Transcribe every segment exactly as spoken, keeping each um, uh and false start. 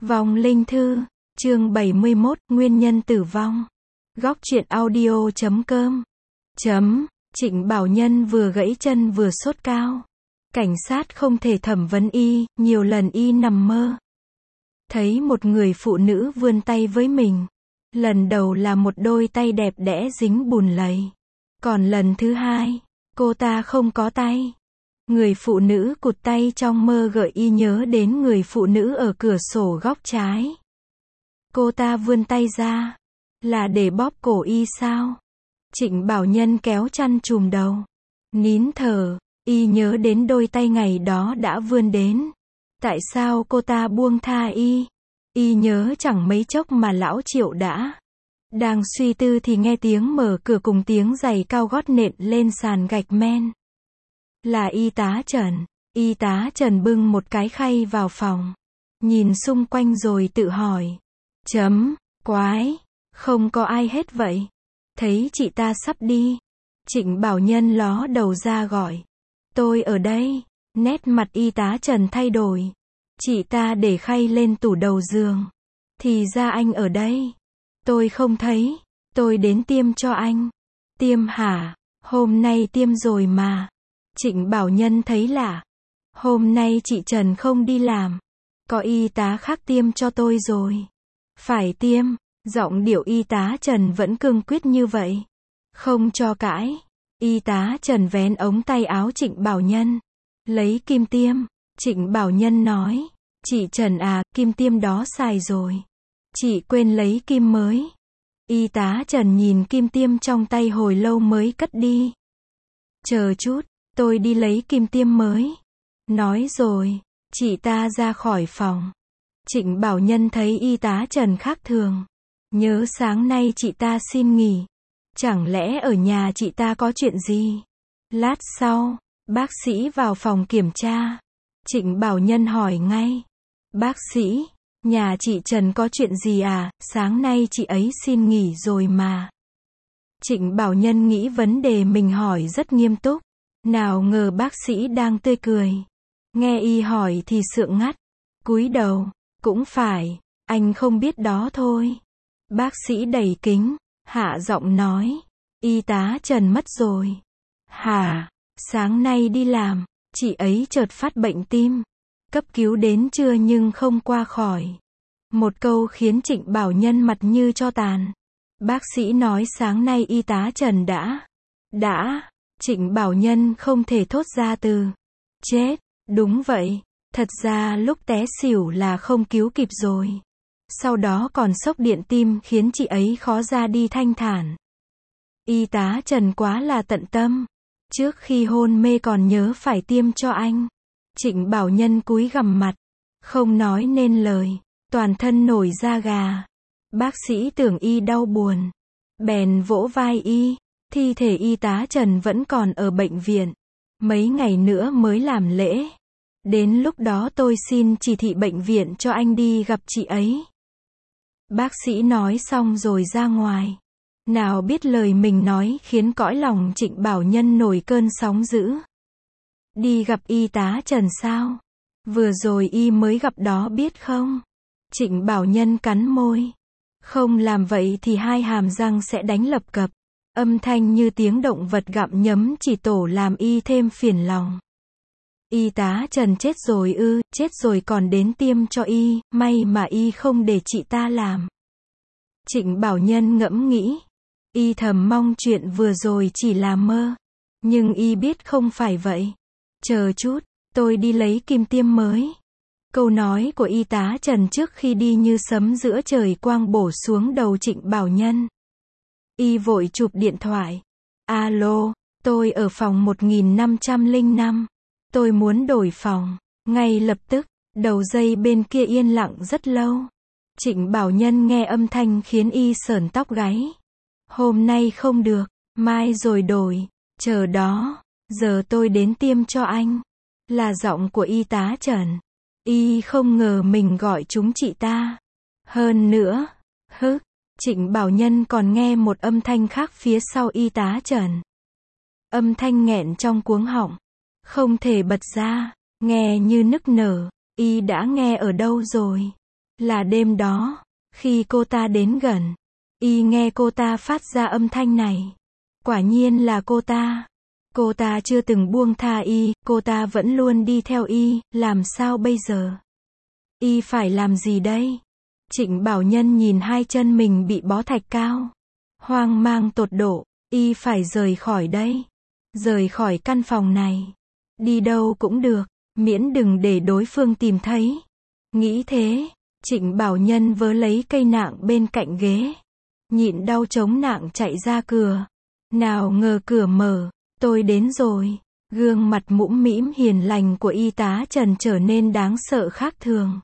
Vong linh thư, chương bảy mươi mốt, nguyên nhân tử vong. Góc truyện audio chấm com. Chấm, Trịnh Bảo Nhân vừa gãy chân vừa sốt cao. Cảnh sát không thể thẩm vấn y, nhiều lần y nằm mơ. Thấy một người phụ nữ vươn tay với mình. Lần đầu là một đôi tay đẹp đẽ dính bùn lầy. Còn lần thứ hai, cô ta không có tay. Người phụ nữ cụt tay trong mơ gợi y nhớ đến người phụ nữ ở cửa sổ góc trái. Cô ta vươn tay ra, là để bóp cổ y sao? Trịnh Bảo Nhân kéo chăn trùm đầu, nín thở, y nhớ đến đôi tay ngày đó đã vươn đến. Tại sao cô ta buông tha y? Y nhớ chẳng mấy chốc mà lão Triệu đã. Đang suy tư thì nghe tiếng mở cửa cùng tiếng giày cao gót nện lên sàn gạch men. Là y tá Trần. Y tá Trần bưng một cái khay vào phòng. Nhìn xung quanh rồi tự hỏi. Chấm, quái, không có ai hết vậy. Thấy chị ta sắp đi. Trịnh Bảo Nhân ló đầu ra gọi. Tôi ở đây. Nét mặt y tá Trần thay đổi. Chị ta để khay lên tủ đầu giường. Thì ra anh ở đây. Tôi không thấy. Tôi đến tiêm cho anh. Tiêm hả? Hôm nay tiêm rồi mà. Trịnh Bảo Nhân thấy lạ. Hôm nay chị Trần không đi làm. Có y tá khác tiêm cho tôi rồi. Phải tiêm. Giọng điệu y tá Trần vẫn cương quyết như vậy. Không cho cãi. Y tá Trần vén ống tay áo Trịnh Bảo Nhân. Lấy kim tiêm. Trịnh Bảo Nhân nói. Chị Trần à, kim tiêm đó xài rồi. Chị quên lấy kim mới. Y tá Trần nhìn kim tiêm trong tay hồi lâu mới cất đi. Chờ chút. Tôi đi lấy kim tiêm mới. Nói rồi, chị ta ra khỏi phòng. Trịnh Bảo Nhân thấy y tá Trần khác thường. Nhớ sáng nay chị ta xin nghỉ. Chẳng lẽ ở nhà chị ta có chuyện gì? Lát sau, bác sĩ vào phòng kiểm tra. Trịnh Bảo Nhân hỏi ngay. Bác sĩ, nhà chị Trần có chuyện gì à? Sáng nay chị ấy xin nghỉ rồi mà. Trịnh Bảo Nhân nghĩ vấn đề mình hỏi rất nghiêm túc. Nào ngờ bác sĩ đang tươi cười. Nghe y hỏi thì sượng ngắt. Cúi đầu. Cũng phải. Anh không biết đó thôi. Bác sĩ đẩy kính. Hạ giọng nói. Y tá Trần mất rồi. Hả? Sáng nay đi làm. Chị ấy chợt phát bệnh tim. Cấp cứu đến trưa nhưng không qua khỏi. Một câu khiến Trịnh Bảo Nhân mặt như tro tàn. Bác sĩ nói sáng nay y tá Trần đã. Đã. Trịnh Bảo Nhân không thể thốt ra từ. Chết. Đúng vậy. Thật ra lúc té xỉu là không cứu kịp rồi. Sau đó còn sốc điện tim khiến chị ấy khó ra đi thanh thản. Y tá Trần quá là tận tâm. Trước khi hôn mê còn nhớ phải tiêm cho anh. Trịnh Bảo Nhân cúi gằm mặt. Không nói nên lời. Toàn thân nổi da gà. Bác sĩ tưởng y đau buồn. Bèn vỗ vai y. Thi thể y tá Trần vẫn còn ở bệnh viện. Mấy ngày nữa mới làm lễ. Đến lúc đó tôi xin chỉ thị bệnh viện cho anh đi gặp chị ấy. Bác sĩ nói xong rồi ra ngoài. Nào biết lời mình nói khiến cõi lòng Trịnh Bảo Nhân nổi cơn sóng dữ. Đi gặp y tá Trần sao? Vừa rồi y mới gặp đó biết không? Trịnh Bảo Nhân cắn môi. Không làm vậy thì hai hàm răng sẽ đánh lập cập. Âm thanh như tiếng động vật gặm nhấm chỉ tổ làm y thêm phiền lòng. Y tá Trần chết rồi ư? Chết rồi còn đến tiêm cho y, may mà y không để chị ta làm. Trịnh Bảo Nhân ngẫm nghĩ. Y thầm mong chuyện vừa rồi chỉ là mơ. Nhưng y biết không phải vậy. Chờ chút, tôi đi lấy kim tiêm mới. Câu nói của y tá Trần trước khi đi như sấm giữa trời quang bổ xuống đầu Trịnh Bảo Nhân. Y vội chụp điện thoại. Alo, tôi ở phòng một nghìn năm trăm lẻ năm. Tôi muốn đổi phòng. Ngay lập tức, đầu dây bên kia yên lặng rất lâu. Trịnh Bảo Nhân nghe âm thanh khiến y sởn tóc gáy. Hôm nay không được, mai rồi đổi. Chờ đó, giờ tôi đến tiêm cho anh. Là giọng của y tá Trần. Y không ngờ mình gọi chúng chị ta. Hơn nữa, hứ. Trịnh Bảo Nhân còn nghe một âm thanh khác phía sau y tá Trần. Âm thanh nghẹn trong cuống họng. Không thể bật ra. Nghe như nức nở. Y đã nghe ở đâu rồi? Là đêm đó, khi cô ta đến gần, y nghe cô ta phát ra âm thanh này. Quả nhiên là cô ta. Cô ta chưa từng buông tha y, cô ta vẫn luôn đi theo y, làm sao bây giờ? Y phải làm gì đây? Trịnh Bảo Nhân nhìn hai chân mình bị bó thạch cao. Hoang mang tột độ, y phải rời khỏi đây. Rời khỏi căn phòng này. Đi đâu cũng được, miễn đừng để đối phương tìm thấy. Nghĩ thế, Trịnh Bảo Nhân vớ lấy cây nạng bên cạnh ghế. Nhịn đau chống nạng chạy ra cửa. Nào ngờ cửa mở, tôi đến rồi. Gương mặt mũm mĩm hiền lành của y tá Trần trở nên đáng sợ khác thường.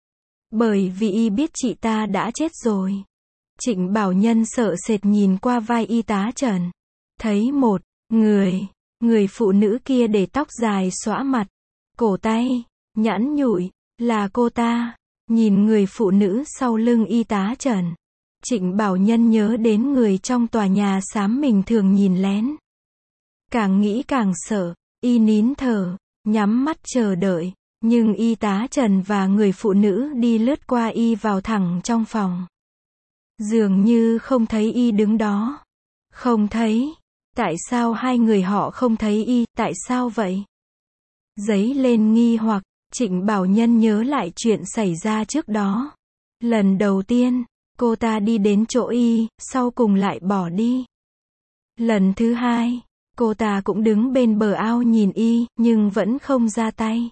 Bởi vì y biết chị ta đã chết rồi. Trịnh Bảo Nhân sợ sệt nhìn qua vai y tá Trần. Thấy một người, người phụ nữ kia để tóc dài xõa mặt, cổ tay, nhẵn nhụi, là cô ta. Nhìn người phụ nữ sau lưng y tá Trần. Trịnh Bảo Nhân nhớ đến người trong tòa nhà xám mình thường nhìn lén. Càng nghĩ càng sợ, y nín thở, nhắm mắt chờ đợi. Nhưng y tá Trần và người phụ nữ đi lướt qua y vào thẳng trong phòng. Dường như không thấy y đứng đó. Không thấy. Tại sao hai người họ không thấy y, tại sao vậy? Dấy lên nghi hoặc, Trịnh Bảo Nhân nhớ lại chuyện xảy ra trước đó. Lần đầu tiên, cô ta đi đến chỗ y, sau cùng lại bỏ đi. Lần thứ hai, cô ta cũng đứng bên bờ ao nhìn y, nhưng vẫn không ra tay.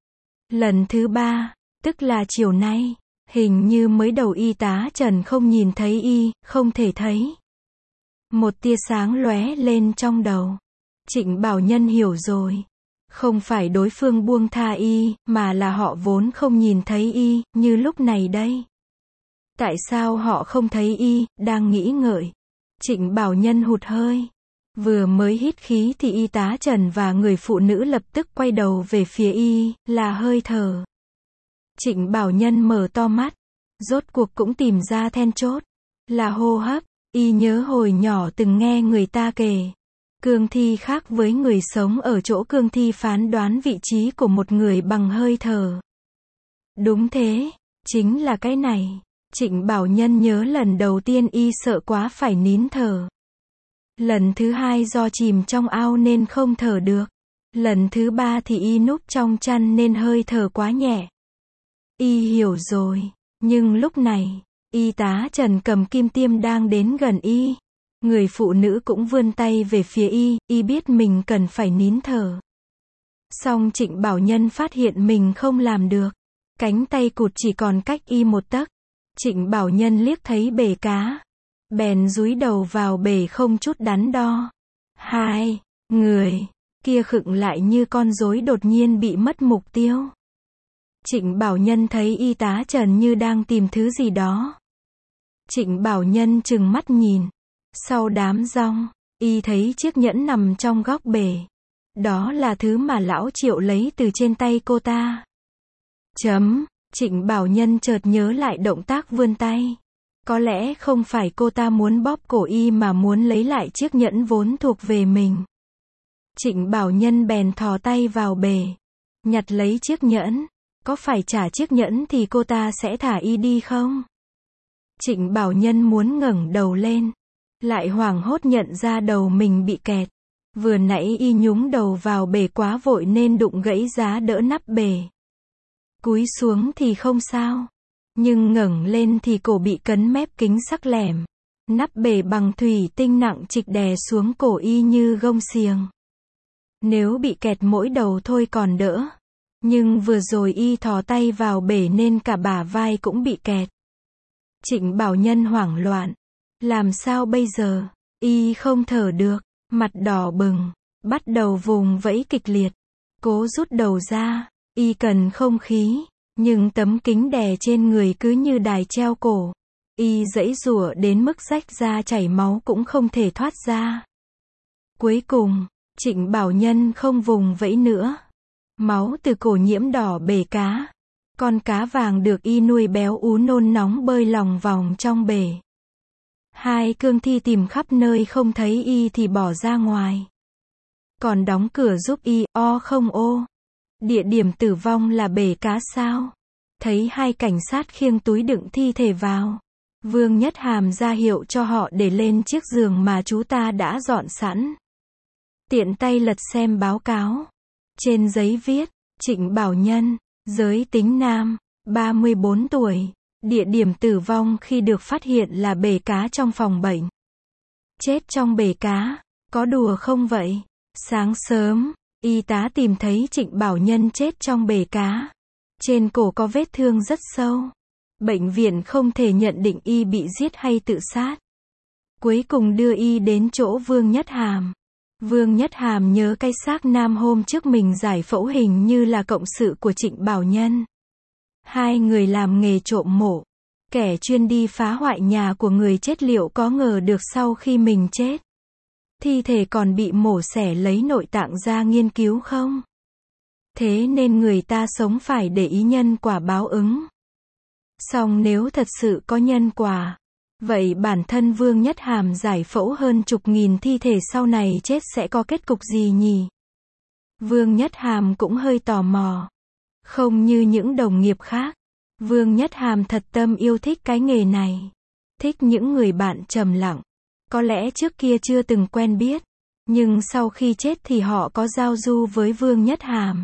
Lần thứ ba, tức là chiều nay, hình như mới đầu y tá Trần không nhìn thấy y, không thể thấy. Một tia sáng lóe lên trong đầu. Trịnh Bảo Nhân hiểu rồi. Không phải đối phương buông tha y, mà là họ vốn không nhìn thấy y, như lúc này đây. Tại sao họ không thấy y, đang nghĩ ngợi. Trịnh Bảo Nhân hụt hơi. Vừa mới hít khí thì y tá Trần và người phụ nữ lập tức quay đầu về phía y, là hơi thở. Trịnh Bảo Nhân mở to mắt. Rốt cuộc cũng tìm ra then chốt. Là hô hấp. Y nhớ hồi nhỏ từng nghe người ta kể. Cương thi khác với người sống ở chỗ cương thi phán đoán vị trí của một người bằng hơi thở. Đúng thế, chính là cái này. Trịnh Bảo Nhân nhớ lần đầu tiên y sợ quá phải nín thở. Lần thứ hai do chìm trong ao nên không thở được. Lần thứ ba thì y núp trong chăn nên hơi thở quá nhẹ. Y hiểu rồi, nhưng lúc này, y tá Trần cầm kim tiêm đang đến gần y. Người phụ nữ cũng vươn tay về phía y, y biết mình cần phải nín thở. Song Trịnh Bảo Nhân phát hiện mình không làm được. Cánh tay cụt chỉ còn cách y một tấc. Trịnh Bảo Nhân liếc thấy bể cá. Bèn dúi đầu vào bể không chút đắn đo. Hai người kia khựng lại như con rối đột nhiên bị mất mục tiêu. Trịnh Bảo Nhân thấy y tá Trần như đang tìm thứ gì đó. Trịnh Bảo Nhân trừng mắt nhìn. Sau đám rong, y thấy chiếc nhẫn nằm trong góc bể. Đó là thứ mà lão Triệu lấy từ trên tay cô ta. Chấm, Trịnh Bảo Nhân chợt nhớ lại động tác vươn tay. Có lẽ không phải cô ta muốn bóp cổ y mà muốn lấy lại chiếc nhẫn vốn thuộc về mình. Trịnh Bảo Nhân bèn thò tay vào bể. Nhặt lấy chiếc nhẫn. Có phải trả chiếc nhẫn thì cô ta sẽ thả y đi không? Trịnh Bảo Nhân muốn ngẩng đầu lên. Lại hoảng hốt nhận ra đầu mình bị kẹt. Vừa nãy y nhúng đầu vào bể quá vội nên đụng gãy giá đỡ nắp bể. Cúi xuống thì không sao. Nhưng ngẩng lên thì cổ bị cấn mép kính sắc lẻm. Nắp bể bằng thủy tinh nặng trịch đè xuống cổ y như gông xiềng. Nếu bị kẹt mỗi đầu thôi còn đỡ. Nhưng vừa rồi y thò tay vào bể nên cả bả vai cũng bị kẹt. Trịnh Bảo Nhân hoảng loạn. Làm sao bây giờ? Y không thở được, mặt đỏ bừng, bắt đầu vùng vẫy kịch liệt. Cố rút đầu ra, y cần không khí, nhưng tấm kính đè trên người cứ như đài treo cổ. Y giãy giụa đến mức rách da chảy máu cũng không thể thoát ra. Cuối cùng, Trịnh Bảo Nhân không vùng vẫy nữa. Máu từ cổ nhiễm đỏ bể cá. Con cá vàng được y nuôi béo ú nôn nóng bơi lòng vòng trong bể. Hai cương thi tìm khắp nơi không thấy y thì bỏ ra ngoài. Còn đóng cửa giúp y, o không ô. Địa điểm tử vong là bể cá sao? Thấy hai cảnh sát khiêng túi đựng thi thể vào. Vương Nhất Hàm ra hiệu cho họ để lên chiếc giường mà chú ta đã dọn sẵn. Tiện tay lật xem báo cáo. Trên giấy viết, Trịnh Bảo Nhân, giới tính nam, ba mươi bốn tuổi, địa điểm tử vong khi được phát hiện là bể cá trong phòng bệnh. Chết trong bể cá, có đùa không vậy? Sáng sớm, y tá tìm thấy Trịnh Bảo Nhân chết trong bể cá. Trên cổ có vết thương rất sâu. Bệnh viện không thể nhận định y bị giết hay tự sát. Cuối cùng đưa y đến chỗ Vương Nhất Hàm. Vương Nhất Hàm nhớ cái xác nam hôm trước mình giải phẫu hình như là cộng sự của Trịnh Bảo Nhân. Hai người làm nghề trộm mộ. Kẻ chuyên đi phá hoại nhà của người chết liệu có ngờ được sau khi mình chết, thi thể còn bị mổ xẻ lấy nội tạng ra nghiên cứu không? Thế nên người ta sống phải để ý nhân quả báo ứng. Song nếu thật sự có nhân quả, vậy bản thân Vương Nhất Hàm giải phẫu hơn chục nghìn thi thể sau này chết sẽ có kết cục gì nhỉ? Vương Nhất Hàm cũng hơi tò mò. Không như những đồng nghiệp khác, Vương Nhất Hàm thật tâm yêu thích cái nghề này. Thích những người bạn trầm lặng. Có lẽ trước kia chưa từng quen biết, nhưng sau khi chết thì họ có giao du với Vương Nhất Hàm.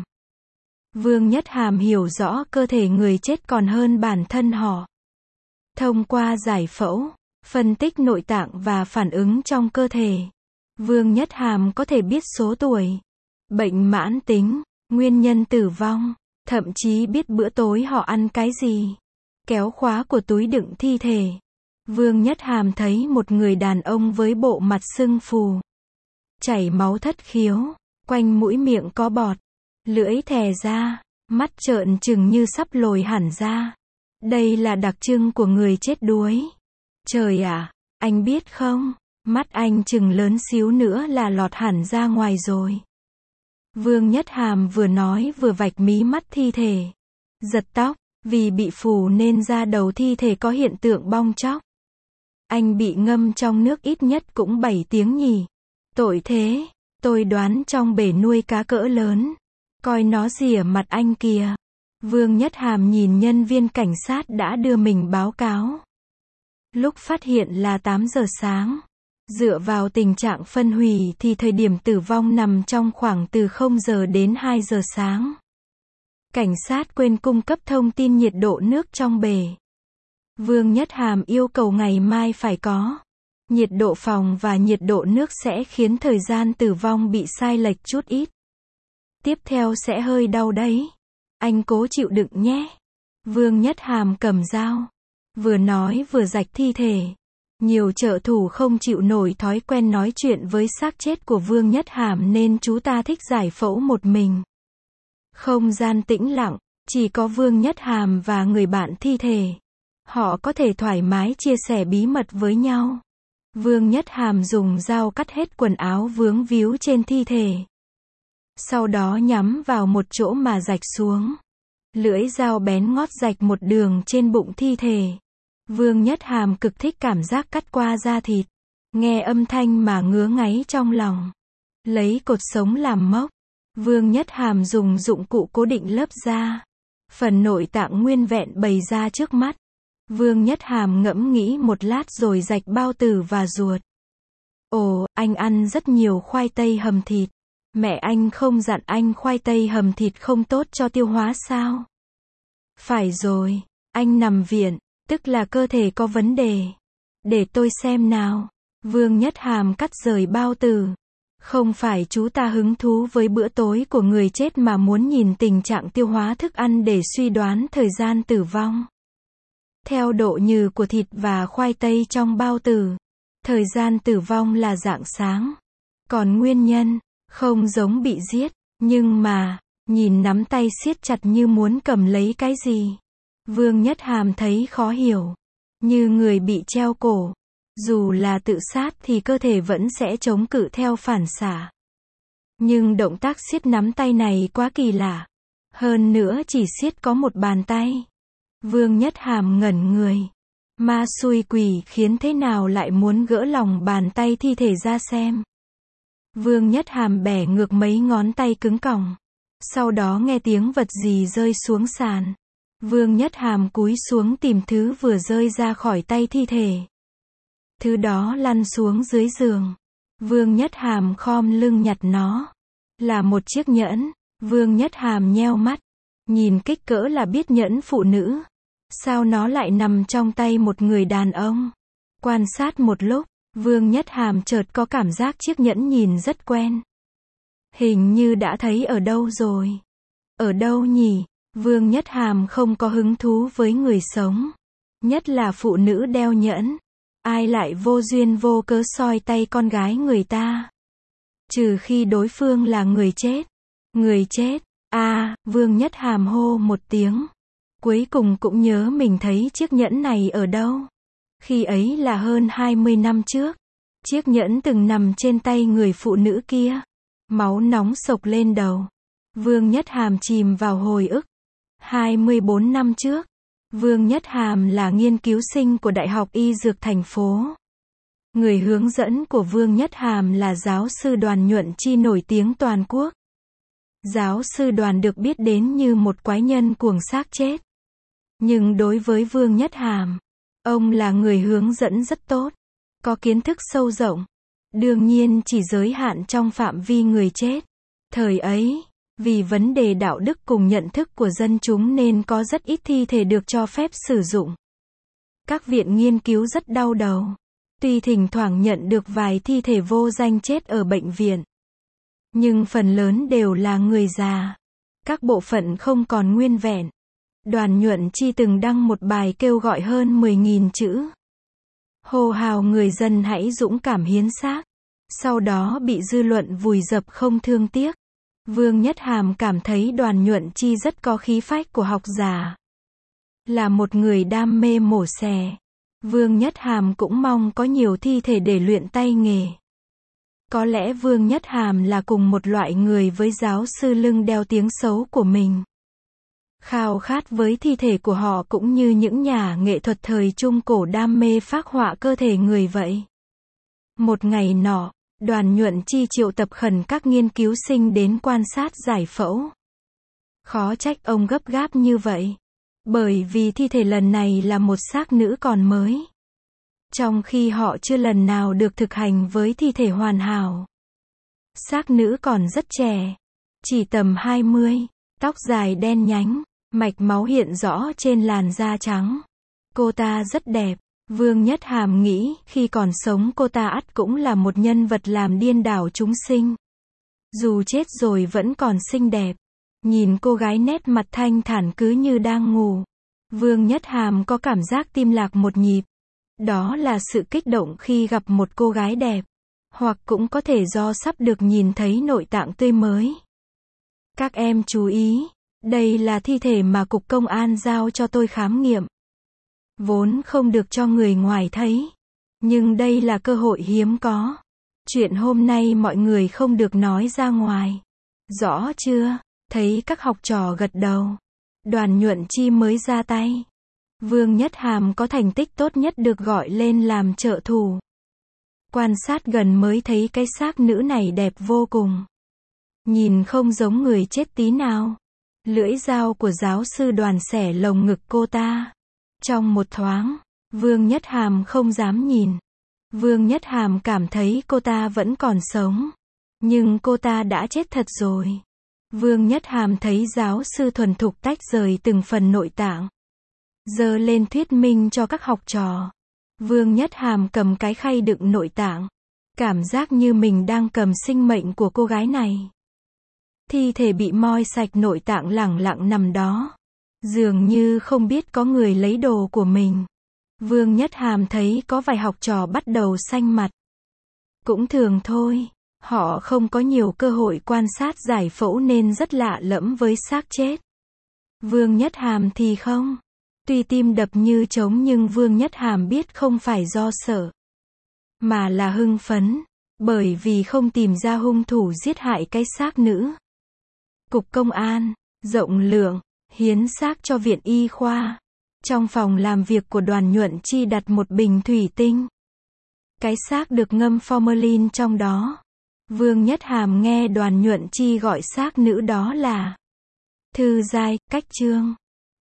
Vương Nhất Hàm hiểu rõ cơ thể người chết còn hơn bản thân họ. Thông qua giải phẫu, phân tích nội tạng và phản ứng trong cơ thể, Vương Nhất Hàm có thể biết số tuổi, bệnh mãn tính, nguyên nhân tử vong, thậm chí biết bữa tối họ ăn cái gì. Kéo khóa của túi đựng thi thể. Vương Nhất Hàm thấy một người đàn ông với bộ mặt sưng phù, chảy máu thất khiếu, quanh mũi miệng có bọt, lưỡi thè ra, mắt trợn trừng như sắp lồi hẳn ra. Đây là đặc trưng của người chết đuối. Trời ạ, anh biết không, mắt anh trừng lớn xíu nữa là lọt hẳn ra ngoài rồi. Vương Nhất Hàm vừa nói vừa vạch mí mắt thi thể, giật tóc, vì bị phù nên da đầu thi thể có hiện tượng bong tróc. Anh bị ngâm trong nước ít nhất cũng bảy tiếng nhỉ. Tội thế, tôi đoán trong bể nuôi cá cỡ lớn. Coi nó rỉa mặt anh kìa. Vương Nhất Hàm nhìn nhân viên cảnh sát đã đưa mình báo cáo. Lúc phát hiện là tám giờ sáng. Dựa vào tình trạng phân hủy thì thời điểm tử vong nằm trong khoảng từ không giờ đến hai giờ sáng. Cảnh sát quên cung cấp thông tin nhiệt độ nước trong bể. Vương Nhất Hàm yêu cầu ngày mai phải có nhiệt độ phòng và nhiệt độ nước sẽ khiến thời gian tử vong bị sai lệch chút ít. Tiếp theo sẽ hơi đau đấy. Anh cố chịu đựng nhé. Vương Nhất Hàm cầm dao, vừa nói vừa rạch thi thể. Nhiều trợ thủ không chịu nổi thói quen nói chuyện với xác chết của Vương Nhất Hàm nên chú ta thích giải phẫu một mình. Không gian tĩnh lặng, chỉ có Vương Nhất Hàm và người bạn thi thể. Họ có thể thoải mái chia sẻ bí mật với nhau. Vương Nhất Hàm dùng dao cắt hết quần áo vướng víu trên thi thể. Sau đó nhắm vào một chỗ mà rạch xuống. Lưỡi dao bén ngót rạch một đường trên bụng thi thể. Vương Nhất Hàm cực thích cảm giác cắt qua da thịt. Nghe âm thanh mà ngứa ngáy trong lòng. Lấy cột sống làm mốc. Vương Nhất Hàm dùng dụng cụ cố định lớp da. Phần nội tạng nguyên vẹn bày ra trước mắt. Vương Nhất Hàm ngẫm nghĩ một lát rồi rạch bao tử và ruột. Ồ, anh ăn rất nhiều khoai tây hầm thịt. Mẹ anh không dặn anh khoai tây hầm thịt không tốt cho tiêu hóa sao? Phải rồi, anh nằm viện, tức là cơ thể có vấn đề. Để tôi xem nào. Vương Nhất Hàm cắt rời bao tử. Không phải chú ta hứng thú với bữa tối của người chết mà muốn nhìn tình trạng tiêu hóa thức ăn để suy đoán thời gian tử vong. Theo độ nhừ của thịt và khoai tây trong bao tử, thời gian tử vong là rạng sáng. Còn nguyên nhân, không giống bị giết, nhưng mà, nhìn nắm tay siết chặt như muốn cầm lấy cái gì. Vương Nhất Hàm thấy khó hiểu. Như người bị treo cổ. Dù là tự sát thì cơ thể vẫn sẽ chống cự theo phản xạ. Nhưng động tác siết nắm tay này quá kỳ lạ. Hơn nữa chỉ siết có một bàn tay. Vương Nhất Hàm ngẩn người. Ma xui quỷ khiến thế nào lại muốn gỡ lòng bàn tay thi thể ra xem. Vương Nhất Hàm bẻ ngược mấy ngón tay cứng cỏng. Sau đó nghe tiếng vật gì rơi xuống sàn. Vương Nhất Hàm cúi xuống tìm thứ vừa rơi ra khỏi tay thi thể. Thứ đó lăn xuống dưới giường. Vương Nhất Hàm khom lưng nhặt nó. Là một chiếc nhẫn. Vương Nhất Hàm nheo mắt. Nhìn kích cỡ là biết nhẫn phụ nữ. Sao nó lại nằm trong tay một người đàn ông? Quan sát một lúc, Vương Nhất Hàm chợt có cảm giác chiếc nhẫn nhìn rất quen. Hình như đã thấy ở đâu rồi. Ở đâu nhỉ? Vương Nhất Hàm không có hứng thú với người sống. Nhất là phụ nữ đeo nhẫn. Ai lại vô duyên vô cớ soi tay con gái người ta? Trừ khi đối phương là người chết. Người chết. À, Vương Nhất Hàm hô một tiếng. Cuối cùng cũng nhớ mình thấy chiếc nhẫn này ở đâu. Khi ấy là hơn hai mươi năm trước. Chiếc nhẫn từng nằm trên tay người phụ nữ kia. Máu nóng sộc lên đầu. Vương Nhất Hàm chìm vào hồi ức. hai mươi bốn năm trước, Vương Nhất Hàm là nghiên cứu sinh của Đại học Y Dược thành phố. Người hướng dẫn của Vương Nhất Hàm là giáo sư Đoàn Nhuận Chi nổi tiếng toàn quốc. Giáo sư Đoàn được biết đến như một quái nhân cuồng xác chết. Nhưng đối với Vương Nhất Hàm, ông là người hướng dẫn rất tốt, có kiến thức sâu rộng. Đương nhiên chỉ giới hạn trong phạm vi người chết. Thời ấy, vì vấn đề đạo đức cùng nhận thức của dân chúng nên có rất ít thi thể được cho phép sử dụng. Các viện nghiên cứu rất đau đầu. Tuy thỉnh thoảng nhận được vài thi thể vô danh chết ở bệnh viện, nhưng phần lớn đều là người già. Các bộ phận không còn nguyên vẹn. Đoàn Nhuận Chi từng đăng một bài kêu gọi hơn mười nghìn chữ. Hô hào người dân hãy dũng cảm hiến xác. Sau đó bị dư luận vùi dập không thương tiếc. Vương Nhất Hàm cảm thấy Đoàn Nhuận Chi rất có khí phách của học giả. Là một người đam mê mổ xẻ. Vương Nhất Hàm cũng mong có nhiều thi thể để luyện tay nghề. Có lẽ Vương Nhất Hàm là cùng một loại người với giáo sư lưng đeo tiếng xấu của mình. Khao khát với thi thể của họ cũng như những nhà nghệ thuật thời Trung Cổ đam mê phác họa cơ thể người vậy. Một ngày nọ, Đoàn Nhuận Chi triệu tập khẩn các nghiên cứu sinh đến quan sát giải phẫu. Khó trách ông gấp gáp như vậy. Bởi vì thi thể lần này là một xác nữ còn mới. Trong khi họ chưa lần nào được thực hành với thi thể hoàn hảo. Xác nữ còn rất trẻ. Chỉ tầm hai mươi. Tóc dài đen nhánh. Mạch máu hiện rõ trên làn da trắng. Cô ta rất đẹp. Vương Nhất Hàm nghĩ, khi còn sống cô ta ắt cũng là một nhân vật làm điên đảo chúng sinh. Dù chết rồi vẫn còn xinh đẹp. Nhìn cô gái nét mặt thanh thản cứ như đang ngủ. Vương Nhất Hàm có cảm giác tim lạc một nhịp. Đó là sự kích động khi gặp một cô gái đẹp. Hoặc cũng có thể do sắp được nhìn thấy nội tạng tươi mới. Các em chú ý, đây là thi thể mà Cục Công an giao cho tôi khám nghiệm. Vốn không được cho người ngoài thấy. Nhưng đây là cơ hội hiếm có. Chuyện hôm nay mọi người không được nói ra ngoài. Rõ chưa? Thấy các học trò gật đầu. Đoàn Nhuận Chi mới ra tay. Vương Nhất Hàm có thành tích tốt nhất được gọi lên làm trợ thủ. Quan sát gần mới thấy cái xác nữ này đẹp vô cùng. Nhìn không giống người chết tí nào. Lưỡi dao của giáo sư Đoàn xẻ lồng ngực cô ta. Trong một thoáng, Vương Nhất Hàm không dám nhìn. Vương Nhất Hàm cảm thấy cô ta vẫn còn sống. Nhưng cô ta đã chết thật rồi. Vương Nhất Hàm thấy giáo sư thuần thục tách rời từng phần nội tạng. Giơ lên thuyết minh cho các học trò. Vương Nhất Hàm cầm cái khay đựng nội tạng. Cảm giác như mình đang cầm sinh mệnh của cô gái này. Thi thể bị moi sạch nội tạng lẳng lặng nằm đó. Dường như không biết có người lấy đồ của mình. Vương Nhất Hàm thấy có vài học trò bắt đầu xanh mặt. Cũng thường thôi. Họ không có nhiều cơ hội quan sát giải phẫu nên rất lạ lẫm với xác chết. Vương Nhất Hàm thì không. Tuy tim đập như trống nhưng Vương Nhất Hàm biết không phải do sợ. Mà là hưng phấn. Bởi vì không tìm ra hung thủ giết hại cái xác nữ. Cục Công an, rộng lượng, hiến xác cho viện y khoa. Trong phòng làm việc của Đoàn Nhuận Chi đặt một bình thủy tinh. Cái xác được ngâm formalin trong đó. Vương Nhất Hàm nghe Đoàn Nhuận Chi gọi xác nữ đó là Thư Giai, Cách Trương.